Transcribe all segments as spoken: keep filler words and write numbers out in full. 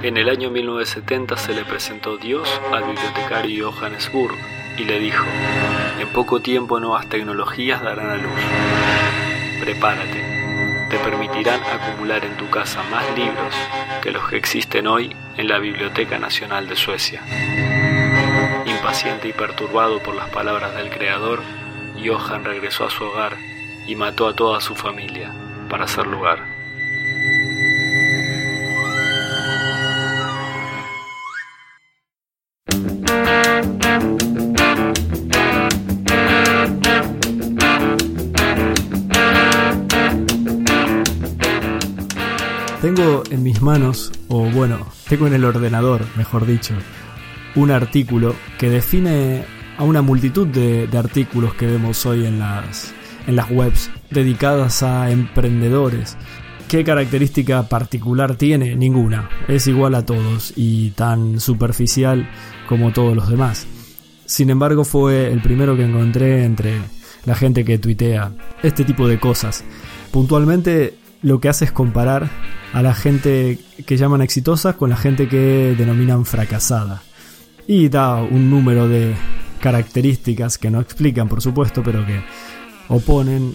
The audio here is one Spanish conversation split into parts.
En el año mil novecientos setenta se le presentó Dios al bibliotecario Johannes Burg y le dijo: en poco tiempo nuevas tecnologías darán a luz. Prepárate, te permitirán acumular en tu casa más libros que los que existen hoy en la Biblioteca Nacional de Suecia. Impaciente y perturbado por las palabras del Creador, Johann regresó a su hogar y mató a toda su familia para hacer lugar. Tengo en mis manos, o bueno, tengo en el ordenador, mejor dicho, un artículo que define a una multitud de, de artículos que vemos hoy en las, en las webs dedicadas a emprendedores. ¿Qué característica particular tiene? Ninguna. Es igual a todos y tan superficial como todos los demás. Sin embargo, fue el primero que encontré entre la gente que tuitea este tipo de cosas. Puntualmente, lo que hace es comparar a la gente que llaman exitosa con la gente que denominan fracasada. Y da un número de características que no explican, por supuesto, pero que oponen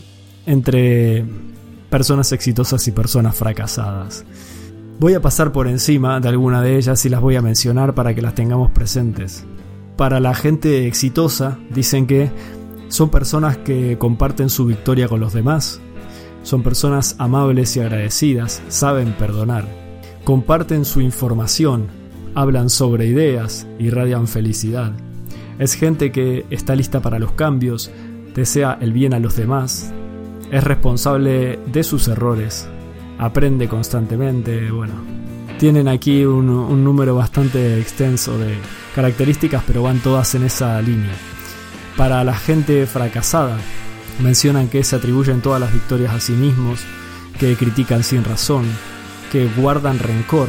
entre personas exitosas y personas fracasadas. Voy a pasar por encima de alguna de ellas y las voy a mencionar para que las tengamos presentes. Para la gente exitosa, dicen que son personas que comparten su victoria con los demás. Son personas amables y agradecidas, saben perdonar, comparten su información, hablan sobre ideas, irradian felicidad. Es gente que está lista para los cambios, desea el bien a los demás, es responsable de sus errores, aprende constantemente. Bueno, tienen aquí un, un número bastante extenso de características, pero van todas en esa línea. Para la gente fracasada, mencionan que se atribuyen todas las victorias a sí mismos, que critican sin razón, que guardan rencor.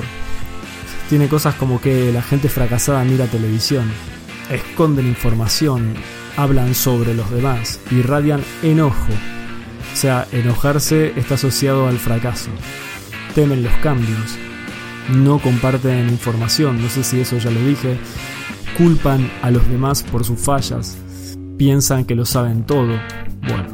Tiene cosas como que la gente fracasada mira televisión, esconden información, hablan sobre los demás, irradian enojo. O sea, enojarse está asociado al fracaso. Temen los cambios, no comparten información, no sé si eso ya lo dije, culpan a los demás por sus fallas, piensan que lo saben todo. Bueno.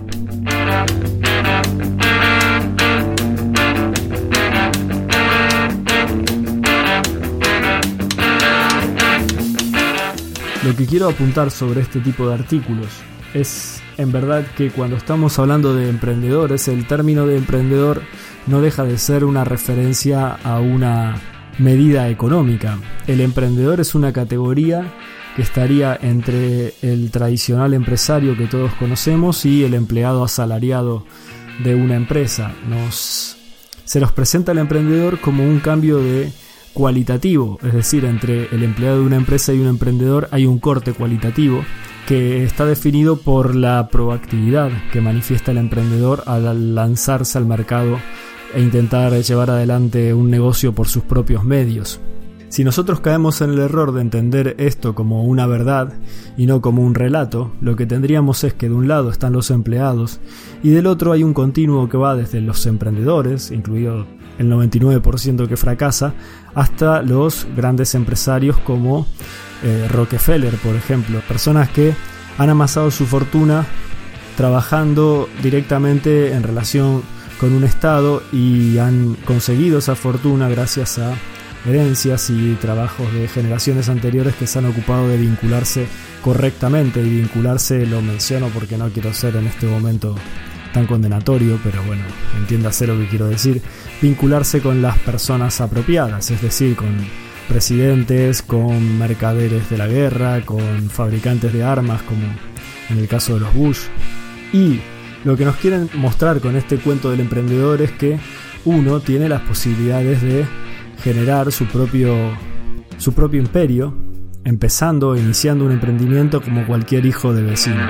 Lo que quiero apuntar sobre este tipo de artículos es, en verdad, que cuando estamos hablando de emprendedores, el término de emprendedor no deja de ser una referencia a una medida económica. El emprendedor es una categoría que estaría entre el tradicional empresario que todos conocemos y el empleado asalariado de una empresa. Nos, se nos presenta el emprendedor como un cambio de cualitativo, es decir, entre el empleado de una empresa y un emprendedor hay un corte cualitativo que está definido por la proactividad que manifiesta el emprendedor al lanzarse al mercado e intentar llevar adelante un negocio por sus propios medios. Si nosotros caemos en el error de entender esto como una verdad y no como un relato, lo que tendríamos es que de un lado están los empleados y del otro hay un continuo que va desde los emprendedores, incluido el noventa y nueve por ciento que fracasa, hasta los grandes empresarios como eh, Rockefeller, por ejemplo. Personas que han amasado su fortuna trabajando directamente en relación con un Estado y han conseguido esa fortuna gracias a herencias y trabajos de generaciones anteriores que se han ocupado de vincularse correctamente. Y vincularse lo menciono porque no quiero ser en este momento tan condenatorio, pero bueno, entiéndase lo que quiero decir. Vincularse con las personas apropiadas, es decir, con presidentes, con mercaderes de la guerra, con fabricantes de armas, como en el caso de los Bush. Y lo que nos quieren mostrar con este cuento del emprendedor es que uno tiene las posibilidades de generar su propio, su propio imperio, empezando, iniciando un emprendimiento como cualquier hijo de vecino.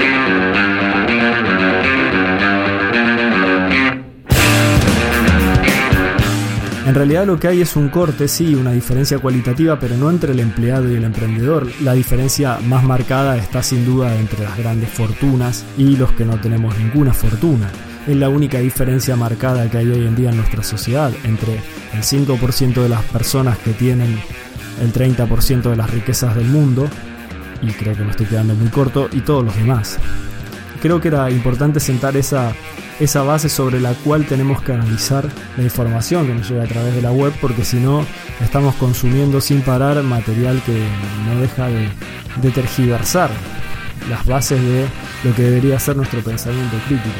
En realidad lo que hay es un corte, sí, una diferencia cualitativa, pero no entre el empleado y el emprendedor. La diferencia más marcada está sin duda entre las grandes fortunas y los que no tenemos ninguna fortuna. es la única diferencia marcada que hay hoy en día en nuestra sociedad entre el cinco por ciento de las personas que tienen el treinta por ciento de las riquezas del mundo, y creo que me estoy quedando muy corto, y todos los demás. Creo que era importante sentar esa, esa base sobre la cual tenemos que analizar la información que nos llega a través de la web, porque si no estamos consumiendo sin parar material que no deja de, de tergiversar las bases de lo que debería ser nuestro pensamiento crítico.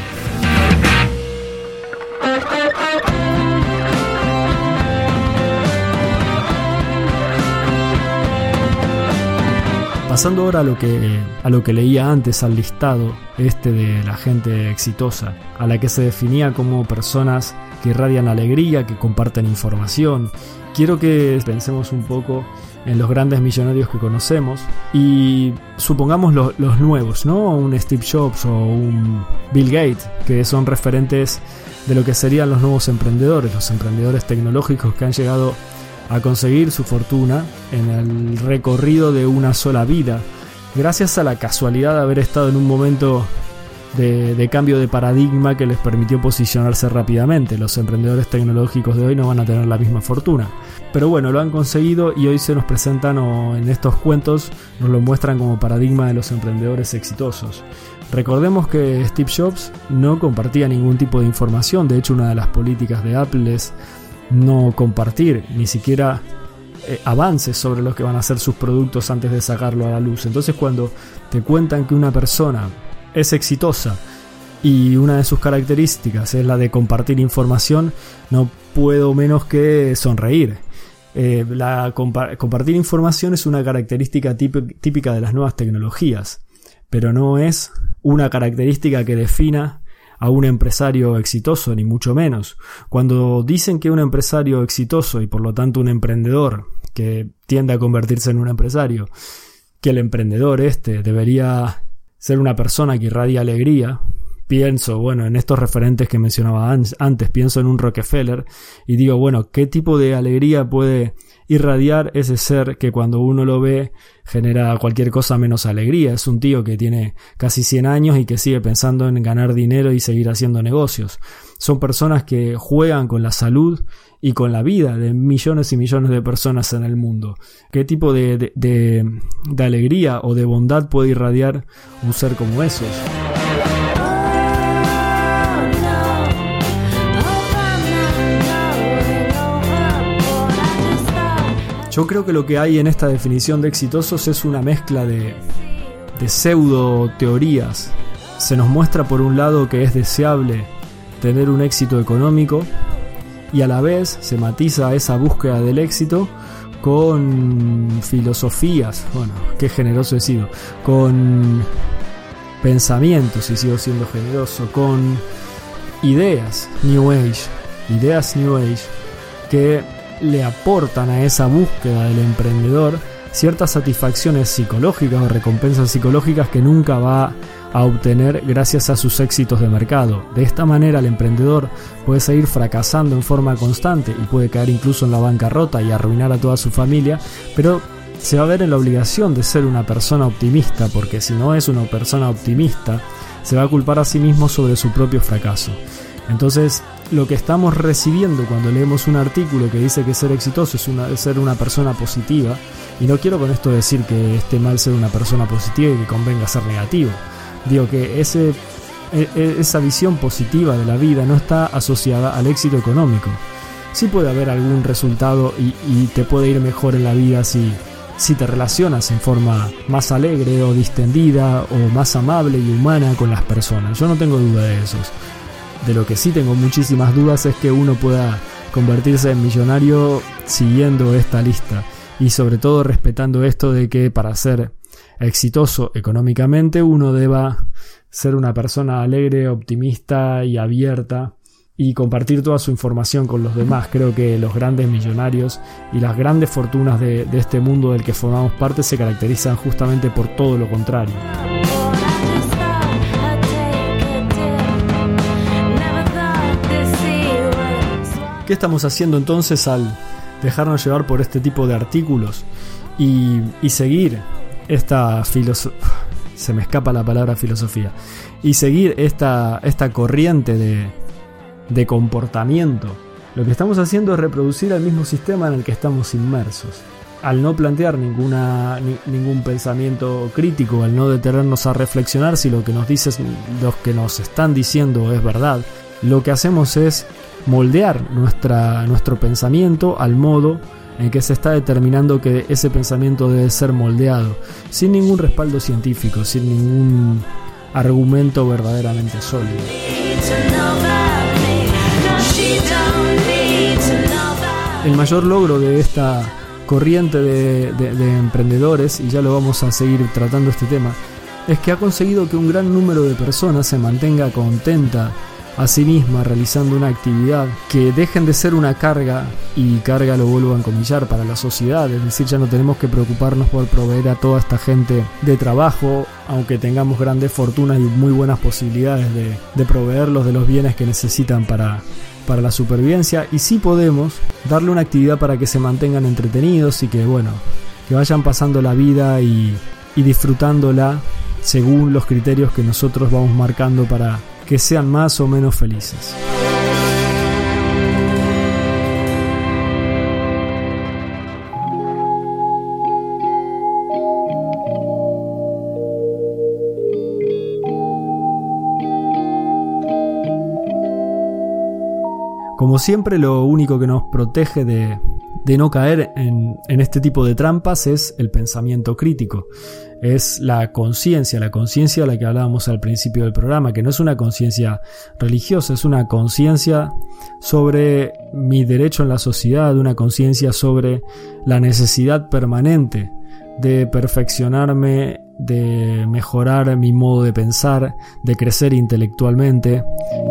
Pasando ahora a lo que a lo que leía antes, al listado este de la gente exitosa, a la que se definía como personas que irradian alegría, que comparten información. Quiero que pensemos un poco en los grandes millonarios que conocemos y supongamos lo, los nuevos, ¿no? Un Steve Jobs o un Bill Gates, que son referentes de lo que serían los nuevos emprendedores, los emprendedores tecnológicos que han llegado a conseguir su fortuna en el recorrido de una sola vida, gracias a la casualidad de haber estado en un momento de, de cambio de paradigma que les permitió posicionarse rápidamente. Los emprendedores tecnológicos de hoy no van a tener la misma fortuna, pero bueno, lo han conseguido y hoy se nos presentan, o en estos cuentos nos lo muestran como paradigma de los emprendedores exitosos. Recordemos que Steve Jobs no compartía ningún tipo de información. De hecho, una de las políticas de Apple es no compartir ni siquiera eh, avances sobre los que van a ser sus productos antes de sacarlo a la luz. Entonces, cuando te cuentan que una persona es exitosa y una de sus características es la de compartir información, no puedo menos que sonreír. Eh, la compa- compartir información es una característica típ- típica de las nuevas tecnologías, pero no es una característica que defina a un empresario exitoso, ni mucho menos. Cuando dicen que un empresario exitoso, y por lo tanto un emprendedor que tiende a convertirse en un empresario, que el emprendedor este debería ser una persona que irradia alegría, pienso, bueno, en estos referentes que mencionaba antes, pienso en un Rockefeller y digo, bueno, ¿qué tipo de alegría puede irradiar ese ser que cuando uno lo ve genera cualquier cosa menos alegría? Es un tío que tiene casi cien años y que sigue pensando en ganar dinero y seguir haciendo negocios. Son personas que juegan con la salud y con la vida de millones y millones de personas en el mundo. ¿Qué tipo de, de, de, de alegría o de bondad puede irradiar un ser como esos? Yo creo que lo que hay en esta definición de exitosos es una mezcla de, de pseudo teorías. Se nos muestra por un lado que es deseable tener un éxito económico y a la vez se matiza esa búsqueda del éxito con filosofías, bueno, qué generoso he sido, con pensamientos, y sigo siendo generoso, con ideas New Age, ideas New Age que le aportan a esa búsqueda del emprendedor ciertas satisfacciones psicológicas o recompensas psicológicas que nunca va a obtener gracias a sus éxitos de mercado. De esta manera el emprendedor puede seguir fracasando en forma constante y puede caer incluso en la bancarrota y arruinar a toda su familia, pero se va a ver en la obligación de ser una persona optimista, porque si no es una persona optimista, se va a culpar a sí mismo sobre su propio fracaso. Entonces, lo que estamos recibiendo cuando leemos un artículo que dice que ser exitoso es, una, es ser una persona positiva, y no quiero con esto decir que esté mal ser una persona positiva y que convenga ser negativo. Digo que ese, esa visión positiva de la vida no está asociada al éxito económico. Sí puede haber algún resultado y, y te puede ir mejor en la vida si, si te relacionas en forma más alegre o distendida o más amable y humana con las personas. Yo no tengo duda de eso. De lo que sí tengo muchísimas dudas es que uno pueda convertirse en millonario siguiendo esta lista y sobre todo respetando esto de que para ser exitoso económicamente uno deba ser una persona alegre, optimista y abierta y compartir toda su información con los demás. Creo que los grandes millonarios y las grandes fortunas de, de este mundo del que formamos parte se caracterizan justamente por todo lo contrario. ¿Qué estamos haciendo entonces al dejarnos llevar por este tipo de artículos y, y seguir esta filosofía? se me escapa la palabra filosofía, y seguir esta, esta corriente de, de comportamiento, lo que estamos haciendo es reproducir el mismo sistema en el que estamos inmersos. Al no plantear ninguna, ni, ningún pensamiento crítico, al no detenernos a reflexionar si lo que nos dicen, los que nos están diciendo es verdad, lo que hacemos es moldear nuestra, nuestro pensamiento al modo en que se está determinando que ese pensamiento debe ser moldeado, sin ningún respaldo científico, sin ningún argumento verdaderamente sólido. El mayor logro de esta corriente de, de, de emprendedores, y ya lo vamos a seguir tratando este tema, es que ha conseguido que un gran número de personas se mantenga contenta a sí misma realizando una actividad, que dejen de ser una carga, y carga lo vuelvo a encomillar, para la sociedad. Es decir, ya no tenemos que preocuparnos por proveer a toda esta gente de trabajo, aunque tengamos grandes fortunas y muy buenas posibilidades de, de proveerlos de los bienes que necesitan para, para la supervivencia, y sí podemos darle una actividad para que se mantengan entretenidos y que, bueno, que vayan pasando la vida y, y disfrutándola según los criterios que nosotros vamos marcando para que sean más o menos felices. Como siempre, lo único que nos protege de, de no caer en, en este tipo de trampas es el pensamiento crítico. Es la conciencia, la conciencia de la que hablábamos al principio del programa, que no es una conciencia religiosa, es una conciencia sobre mi derecho en la sociedad, una conciencia sobre la necesidad permanente de perfeccionarme, de mejorar mi modo de pensar, de crecer intelectualmente.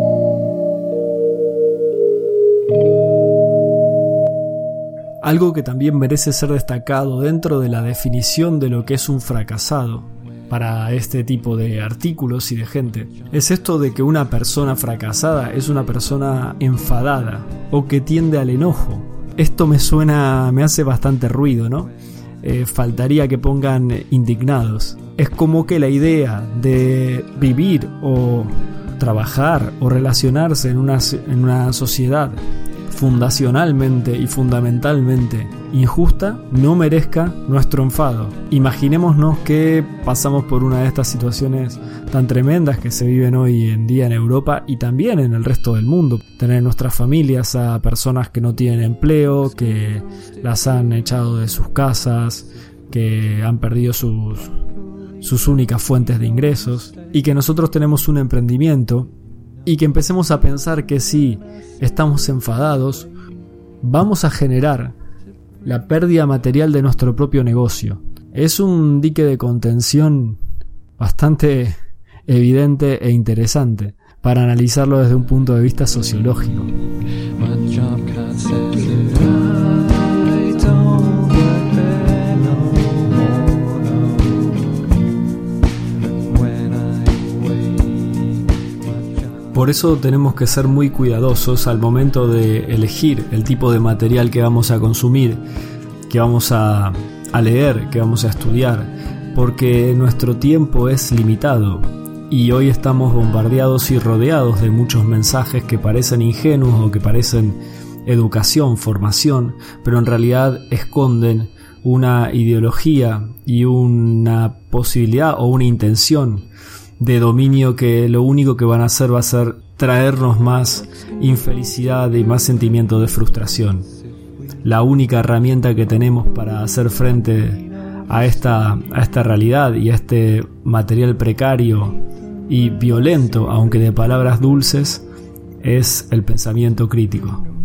Algo que también merece ser destacado dentro de la definición de lo que es un fracasado para este tipo de artículos y de gente, es esto de que una persona fracasada es una persona enfadada o que tiende al enojo. Esto me suena, me hace bastante ruido, ¿no? Eh, faltaría que pongan indignados. Es como que la idea de vivir o trabajar o relacionarse en una, en una sociedad fundacionalmente y fundamentalmente injusta no merezca nuestro enfado. Imaginémonos que pasamos por una de estas situaciones tan tremendas que se viven hoy en día en Europa y también en el resto del mundo. Tener en nuestras familias a personas que no tienen empleo, que las han echado de sus casas, que han perdido sus, sus únicas fuentes de ingresos, y que nosotros tenemos un emprendimiento y que empecemos a pensar que si estamos enfadados, vamos a generar la pérdida material de nuestro propio negocio. Es un dique de contención bastante evidente e interesante para analizarlo desde un punto de vista sociológico. Por eso tenemos que ser muy cuidadosos al momento de elegir el tipo de material que vamos a consumir, que vamos a, a leer, que vamos a estudiar, porque nuestro tiempo es limitado y hoy estamos bombardeados y rodeados de muchos mensajes que parecen ingenuos o que parecen educación, formación, pero en realidad esconden una ideología y una posibilidad o una intención de dominio que lo único que van a hacer va a ser traernos más infelicidad y más sentimiento de frustración. La única herramienta que tenemos para hacer frente a esta, a esta realidad y a este material precario y violento, aunque de palabras dulces, es el pensamiento crítico.